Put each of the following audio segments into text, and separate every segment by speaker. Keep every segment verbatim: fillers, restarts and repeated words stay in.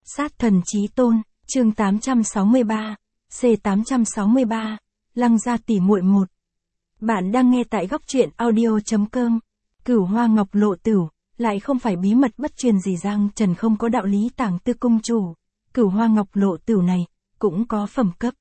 Speaker 1: Sát thần chí tôn, chương tám trăm sáu mươi ba, C tám trăm sáu mươi ba, Lăng gia tỷ muội một. Bạn đang nghe tại góc truyện audio chấm com. Cửu Hoa Ngọc Lộ Tửu, lại không phải bí mật bất truyền gì Giang Trần không có đạo lý tàng tư cung chủ. Cửu Hoa Ngọc Lộ Tửu này, cũng có phẩm cấp.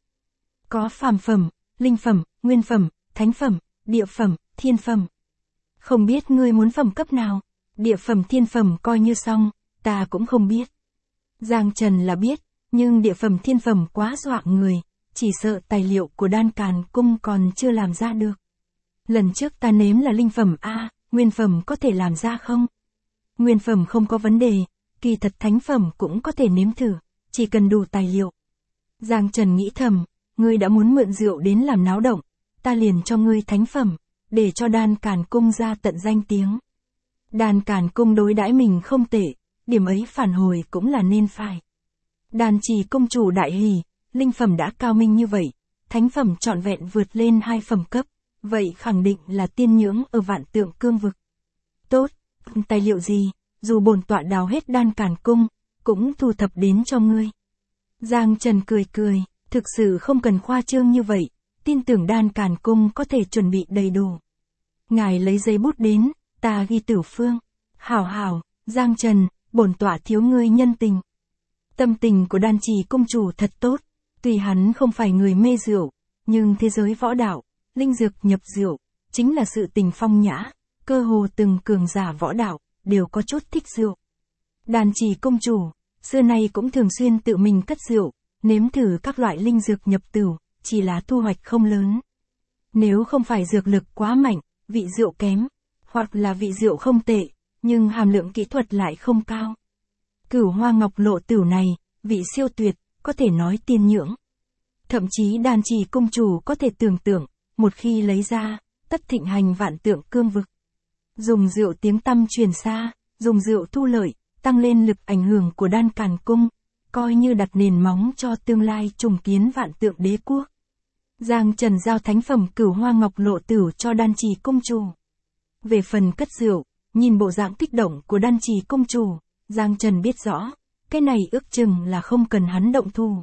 Speaker 1: Có phàm phẩm, linh phẩm, nguyên phẩm, thánh phẩm, địa phẩm, thiên phẩm. Không biết ngươi muốn phẩm cấp nào, địa phẩm thiên phẩm coi như xong, ta cũng không biết. Giang Trần là biết, nhưng địa phẩm thiên phẩm quá dọa người, chỉ sợ tài liệu của Đan Càn Cung còn chưa làm ra được. Lần trước ta nếm là linh phẩm A, nguyên phẩm có thể làm ra không? Nguyên phẩm không có vấn đề, kỳ thật thánh phẩm cũng có thể nếm thử, chỉ cần đủ tài liệu. Giang Trần nghĩ thầm, ngươi đã muốn mượn rượu đến làm náo động, ta liền cho ngươi thánh phẩm, để cho Đan Càn Cung ra tận danh tiếng. Đan Càn Cung đối đãi mình không tệ, điểm ấy phản hồi cũng là nên phải. Đan Trì công chủ đại hỉ, linh phẩm đã cao minh như vậy, thánh phẩm trọn vẹn vượt lên hai phẩm cấp, vậy khẳng định là tiên nhưỡng ở vạn tượng cương vực. Tốt, tài liệu gì, dù bổn tọa đào hết Đan Càn Cung, cũng thu thập đến cho ngươi. Giang Trần cười cười, thực sự không cần khoa trương như vậy, tin tưởng Đan Càn Cung có thể chuẩn bị đầy đủ. Ngài lấy giấy bút đến, ta ghi tử phương. Hảo hảo, Giang Trần, bổn tọa thiếu ngươi nhân tình. Tâm tình của Đan Trì công chủ thật tốt, tuy hắn không phải người mê rượu, nhưng thế giới võ đạo, linh dược nhập rượu, chính là sự tình phong nhã, cơ hồ từng cường giả võ đạo, đều có chút thích rượu. Đan Trì công chủ, xưa nay cũng thường xuyên tự mình cất rượu, nếm thử các loại linh dược nhập tửu, chỉ là thu hoạch không lớn. Nếu không phải dược lực quá mạnh, vị rượu kém, hoặc là vị rượu không tệ, nhưng hàm lượng kỹ thuật lại không cao. Cửu Hoa Ngọc Lộ Tửu này, vị siêu tuyệt, có thể nói tiên nhưỡng. Thậm chí Đan Trì công chủ có thể tưởng tượng, một khi lấy ra, tất thịnh hành vạn tượng cương vực. Dùng rượu tiếng tăm truyền xa, dùng rượu thu lợi, tăng lên lực ảnh hưởng của Đan Càn Cung, coi như đặt nền móng cho tương lai trùng kiến vạn tượng đế quốc. Giang Trần giao thánh phẩm Cửu Hoa Ngọc Lộ Tửu cho Đan Trì công chủ. Về phần cất rượu, nhìn bộ dạng kích động của Đan Trì công chủ, Giang Trần biết rõ, cái này ước chừng là không cần hắn động thủ.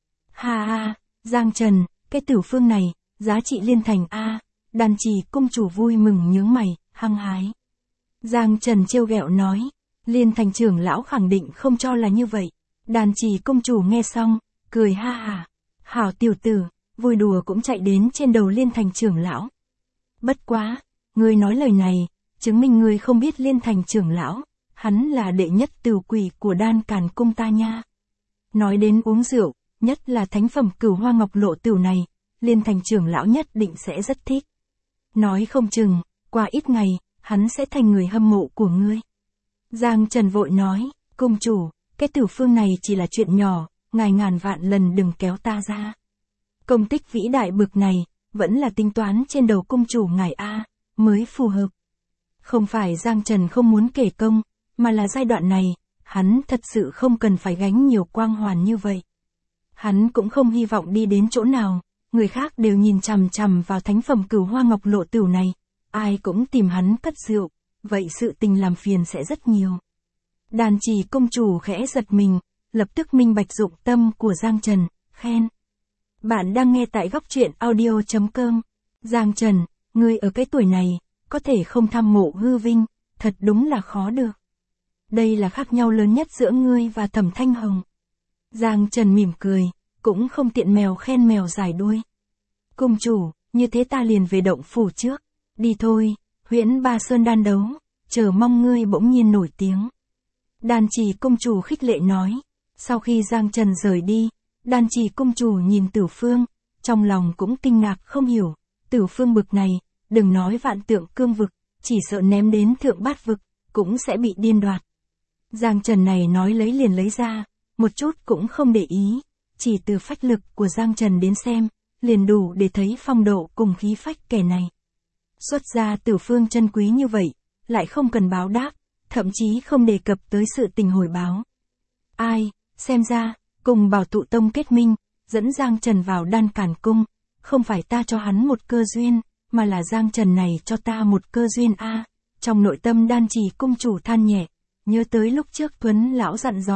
Speaker 1: Ha ha, Giang Trần, cái tử phương này, giá trị liên thành A, Đan Trì công chủ vui mừng nhướng mày, hăng hái. Giang Trần trêu ghẹo nói, liên thành trưởng lão khẳng định không cho là như vậy. Đan Trì công chủ nghe xong, cười ha ha, hảo tiểu tử, vui đùa cũng chạy đến trên đầu liên thành trưởng lão. Bất quá, ngươi nói lời này, chứng minh ngươi không biết liên thành trưởng lão, hắn là đệ nhất tửu quỷ của Đan Càn Cung ta nha. Nói đến uống rượu, nhất là thánh phẩm Cửu Hoa Ngọc Lộ Tửu này, liên thành trưởng lão nhất định sẽ rất thích. Nói không chừng, qua ít ngày, hắn sẽ thành người hâm mộ của ngươi. Giang Trần vội nói, công chủ, cái tử phương này chỉ là chuyện nhỏ, ngài ngàn vạn lần đừng kéo ta ra. Công tích vĩ đại bực này, vẫn là tính toán trên đầu công chủ ngài A, mới phù hợp. Không phải Giang Trần không muốn kể công, mà là giai đoạn này, hắn thật sự không cần phải gánh nhiều quang hoàn như vậy. Hắn cũng không hy vọng đi đến chỗ nào, người khác đều nhìn chằm chằm vào thánh phẩm Cửu Hoa Ngọc Lộ Tửu này, ai cũng tìm hắn cất rượu, vậy sự tình làm phiền sẽ rất nhiều. Đan Trì công chủ khẽ giật mình, lập tức minh bạch dụng tâm của Giang Trần, khen. Bạn đang nghe tại góc truyện audio chấm com. Giang Trần, ngươi ở cái tuổi này, có thể không tham mộ hư vinh, thật đúng là khó được. Đây là khác nhau lớn nhất giữa ngươi và Thẩm Thanh Hồng. Giang Trần mỉm cười, cũng không tiện mèo khen mèo dài đuôi. Công chủ, như thế ta liền về động phủ trước. Đi thôi, Huyễn Ba Sơn đan đấu, chờ mong ngươi bỗng nhiên nổi tiếng. Đan Trì công chủ khích lệ nói. Sau khi Giang Trần rời đi, Đan Trì công chủ nhìn Tử Phương, trong lòng cũng kinh ngạc không hiểu. Tử Phương bực này, đừng nói vạn tượng cương vực, chỉ sợ ném đến thượng bát vực, cũng sẽ bị điên đoạt. Giang Trần này nói lấy liền lấy ra, một chút cũng không để ý, chỉ từ phách lực của Giang Trần đến xem, liền đủ để thấy phong độ cùng khí phách kẻ này. Xuất ra Tử Phương chân quý như vậy, lại không cần báo đáp, thậm chí không đề cập tới sự tình hồi báo. Ai, xem ra, cùng Bảo Tụ Tông kết minh, dẫn Giang Trần vào Đan Càn Cung, không phải ta cho hắn một cơ duyên, mà là Giang Trần này cho ta một cơ duyên a. À, trong nội tâm Đan Trì cung chủ than nhẹ, nhớ tới lúc trước Tuấn lão dặn dò,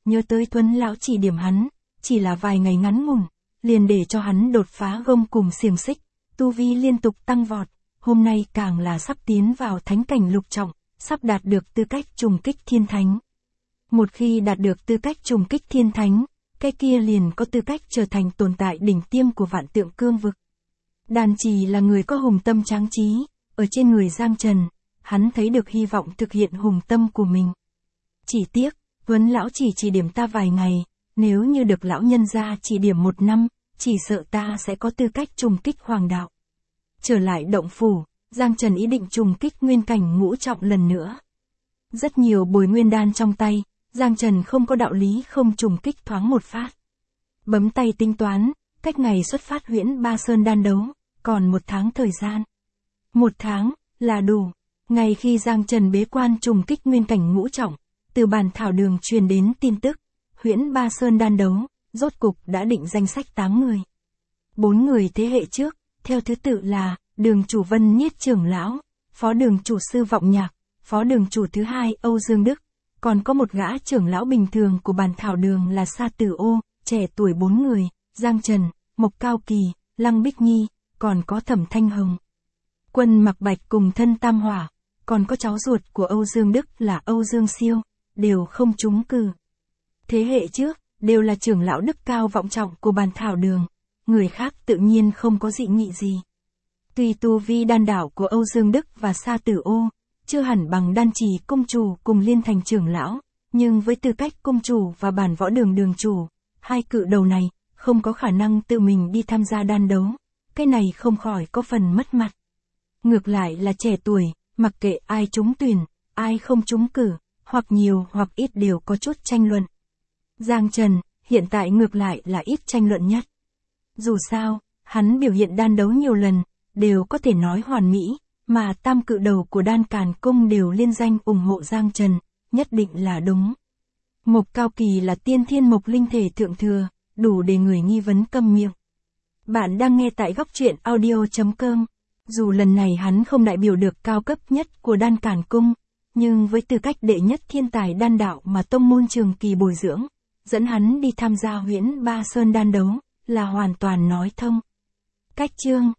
Speaker 1: nhớ tới Tuấn lão chỉ điểm hắn, chỉ là vài ngày ngắn ngủn, liền để cho hắn đột phá gông cùng xiềng xích, tu vi liên tục tăng vọt, hôm nay càng là sắp tiến vào thánh cảnh lục trọng, sắp đạt được tư cách trùng kích thiên thánh. Một khi đạt được tư cách trùng kích thiên thánh, cái kia liền có tư cách trở thành tồn tại đỉnh tiêm của vạn tượng cương vực. Đan Trì là người có hùng tâm tráng trí, ở trên người Giang Trần, hắn thấy được hy vọng thực hiện hùng tâm của mình. Chỉ tiếc, Tuấn lão chỉ chỉ điểm ta vài ngày, nếu như được lão nhân gia chỉ điểm một năm, chỉ sợ ta sẽ có tư cách trùng kích hoàng đạo. Trở lại động phủ, Giang Trần ý định trùng kích nguyên cảnh ngũ trọng lần nữa. Rất nhiều bồi nguyên đan trong tay, Giang Trần không có đạo lý không trùng kích thoáng một phát. Bấm tay tính toán, cách ngày xuất phát Huyễn Ba Sơn đan đấu, còn một tháng thời gian. Một tháng, là đủ. Ngày khi Giang Trần bế quan trùng kích nguyên cảnh ngũ trọng, từ bàn thảo đường truyền đến tin tức, Huyễn Ba Sơn đan đấu, rốt cục đã định danh sách tám người. Bốn người thế hệ trước, theo thứ tự là, đường chủ Vân Niết trưởng lão, phó đường chủ Sư Vọng Nhạc, phó đường chủ thứ hai Âu Dương Đức, còn có một gã trưởng lão bình thường của bàn thảo đường là Sa Tử Ô, trẻ tuổi bốn người, Giang Trần, Mộc Cao Kỳ, Lăng Bích Nhi, còn có Thẩm Thanh Hồng. Quân Mặc Bạch cùng thân Tam Hỏa, còn có cháu ruột của Âu Dương Đức là Âu Dương Siêu, đều không trúng cử. Thế hệ trước, đều là trưởng lão đức cao vọng trọng của bàn thảo đường, người khác tự nhiên không có dị nghị gì. Tuy tu vi đan đảo của Âu Dương Đức và Sa Tử Ô, chưa hẳn bằng Đan Trì công chủ cùng Liên Thành trưởng lão, nhưng với tư cách công chủ và bản võ đường đường chủ, hai cự đầu này, không có khả năng tự mình đi tham gia đan đấu, cái này không khỏi có phần mất mặt. Ngược lại là trẻ tuổi, mặc kệ ai trúng tuyển, ai không trúng cử, hoặc nhiều hoặc ít đều có chút tranh luận. Giang Trần, hiện tại ngược lại là ít tranh luận nhất. Dù sao, hắn biểu hiện đan đấu nhiều lần, đều có thể nói hoàn mỹ, mà tam cự đầu của Đan Càn Cung đều liên danh ủng hộ Giang Trần, nhất định là đúng. Mộc Cao Kỳ là tiên thiên mộc linh thể thượng thừa, đủ để người nghi vấn câm miệng. Bạn đang nghe tại góc truyện audio chấm com. Dù lần này hắn không đại biểu được cao cấp nhất của Đan Càn Cung, nhưng với tư cách đệ nhất thiên tài đan đạo mà tông môn trường kỳ bồi dưỡng, dẫn hắn đi tham gia Huyễn Ba Sơn đan đấu, là hoàn toàn nói thông. Cách chương